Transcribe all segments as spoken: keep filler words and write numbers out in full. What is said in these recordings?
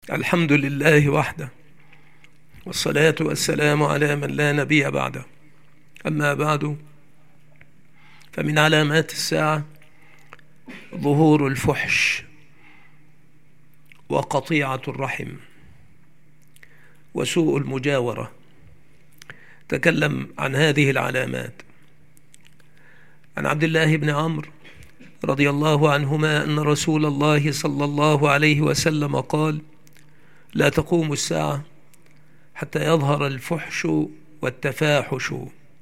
الحمد لله وحده، والصلاة والسلام على من لا نبي بعده. أما بعد، فمن علامات الساعة ظهور الفحش وقطيعة الرحم وسوء المجاورة. تكلم عن هذه العلامات عن عبد الله بن عمرو رضي الله عنهما أن رسول الله صلى الله عليه وسلم قال: لا تقوم الساعة حتى يظهر الفحش والتفاحش.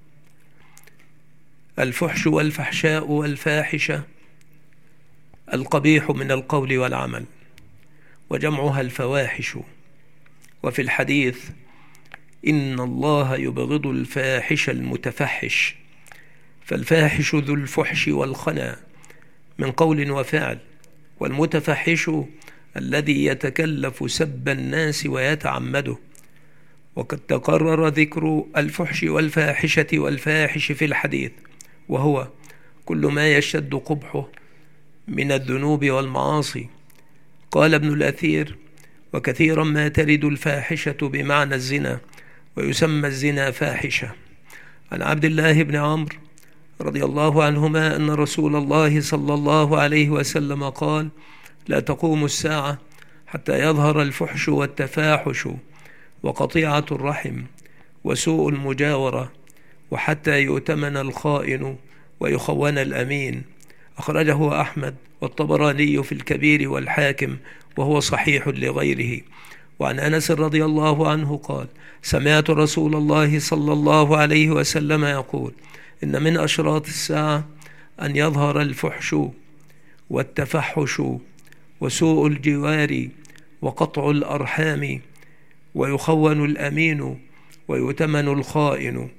الفحش والفحشاء والفاحشة القبيح من القول والعمل، وجمعها الفواحش. وفي الحديث: إن الله يبغض الفاحش المتفحش. فالفاحش ذو الفحش والخنا من قول وفعل، والمتفحش الذي يتكلف سب الناس ويتعمده. وقد تكرر ذكر الفحش والفاحشة والفاحش في الحديث، وهو كل ما يشتد قبحه من الذنوب والمعاصي. قال ابن الأثير: وكثيرا ما ترد الفاحشة بمعنى الزنا، ويسمى الزنا فاحشة. عن عبد الله بن عمرو رضي الله عنهما أن رسول الله صلى الله عليه وسلم قال: لا تقوم الساعة حتى يظهر الفحش والتفاحش وقطيعة الرحم وسوء المجاورة، وحتى يؤتمن الخائن ويخون الأمين. أخرجه أحمد والطبراني في الكبير والحاكم، وهو صحيح لغيره. وعن أنس رضي الله عنه قال: سمعت رسول الله صلى الله عليه وسلم يقول: إن من أشراط الساعة أن يظهر الفحش والتفحش وسوء الجوار وقطع الأرحام ويخون الأمين ويؤتمن الخائن.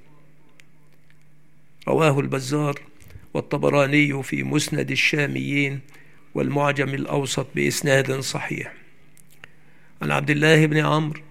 رواه البزار والطبراني في مسند الشاميين والمعجم الأوسط بإسناد صحيح. عن عبد الله بن عمرو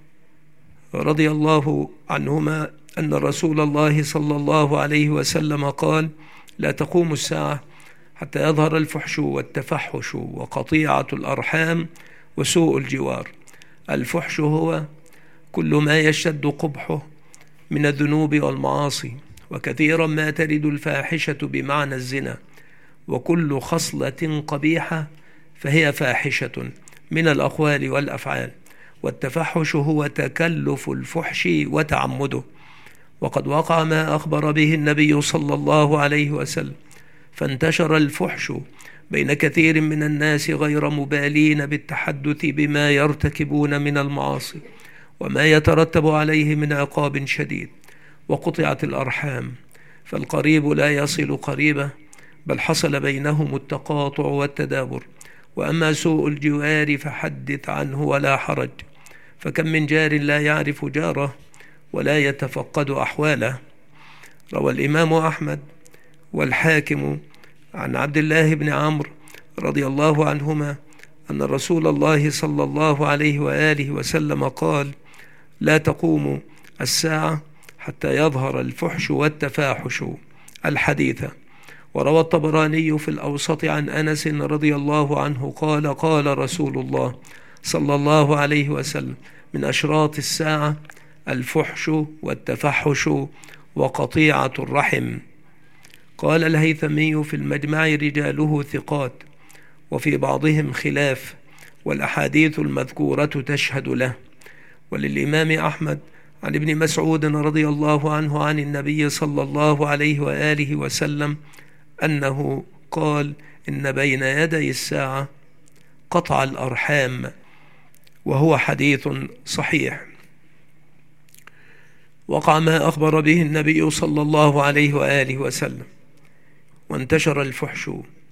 رضي الله عنهما أن رسول الله صلى الله عليه وسلم قال: لا تقوم الساعة حتى يظهر الفحش والتفحش وقطيعة الأرحام وسوء الجوار. الفحش هو كل ما يشتد قبحه من الذنوب والمعاصي، وكثيرا ما ترد الفاحشة بمعنى الزنا، وكل خصلة قبيحة فهي فاحشة من الأقوال والأفعال. والتفحش هو تكلف الفحش وتعمده، وقد وقع ما أخبر به النبي صلى الله عليه وسلم، فانتشر الفحش بين كثير من الناس غير مبالين بالتحدث بما يرتكبون من المعاصي وما يترتب عليه من عقاب شديد. وقطعت الأرحام، فالقريب لا يصل قريبه، بل حصل بينهم التقاطع والتدابر. وأما سوء الجوار فحدث عنه ولا حرج، فكم من جار لا يعرف جاره ولا يتفقد أحواله. روى الإمام أحمد والحاكم عن عبد الله بن عمرو رضي الله عنهما أن رسول الله صلى الله عليه وآله وسلم قال: لا تقوم الساعة حتى يظهر الفحش والتفاحش. الحديث. وروى الطبراني في الأوسط عن أنس رضي الله عنه قال: قال رسول الله صلى الله عليه وسلم: من أشراط الساعة الفحش والتفحش وقطيعة الرحم. قال الهيثمي في المجمع: رجاله ثقات، وفي بعضهم خلاف، والأحاديث المذكورة تشهد له. وللإمام أحمد عن ابن مسعود رضي الله عنه عن النبي صلى الله عليه وآله وسلم أنه قال: إن بين يدي الساعة قطع الأرحام، وهو حديث صحيح. وقع ما أخبر به النبي صلى الله عليه وآله وسلم، وانتشر الفحش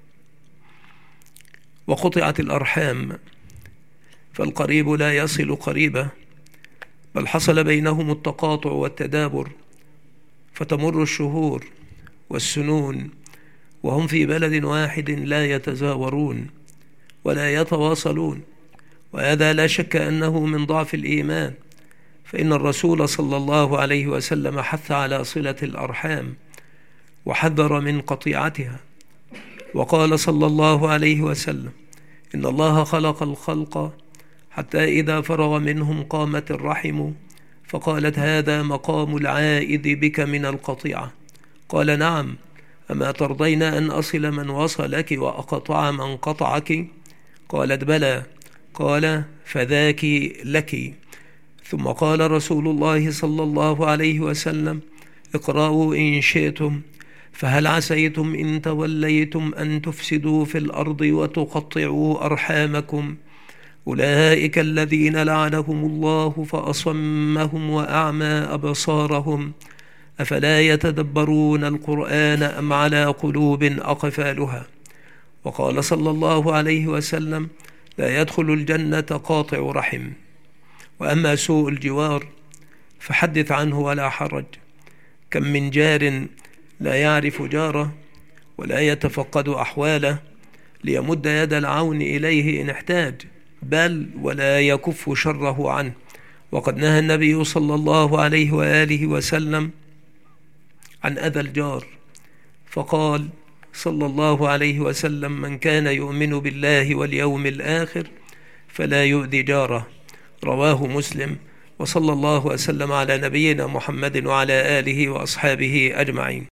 وقطعت الأرحام، فالقريب لا يصل قريبه، بل حصل بينهم التقاطع والتدابر، فتمر الشهور والسنون وهم في بلد واحد لا يتزاورون ولا يتواصلون. وهذا لا شك أنه من ضعف الإيمان، فإن الرسول صلى الله عليه وسلم حث على صلة الأرحام وحذر من قطيعتها. وقال صلى الله عليه وسلم: إن الله خلق الخلق حتى إذا فرغ منهم قامت الرحم فقالت: هذا مقام العائد بك من القطيعة. قال: نعم، أما ترضين أن أصل من وصلك وأقطع من قطعك؟ قالت: بلى. قال: فذاك لك. ثم قال رسول الله صلى الله عليه وسلم: اقرأوا إن شئتم: فهل عسيتم إن توليتم أن تفسدوا في الأرض وتقطعوا أرحامكم؟ أولئك الذين لعنهم الله فأصمهم وأعمى أبصارهم، أفلا يتدبرون القرآن أم على قلوب أقفالها؟ وقال صلى الله عليه وسلم: لا يدخل الجنة قاطع رحم. وأما سوء الجوار فحدث عنه ولا حرج. كم من جار لا يعرف جاره ولا يتفقد أحواله ليمد يد العون إليه إن احتاج، بل ولا يكف شره عنه. وقد نهى النبي صلى الله عليه وآله وسلم عن أذى الجار، فقال صلى الله عليه وسلم: من كان يؤمن بالله واليوم الآخر فلا يؤذي جاره. رواه مسلم. وصلى الله وسلم على نبينا محمد وعلى آله وأصحابه أجمعين.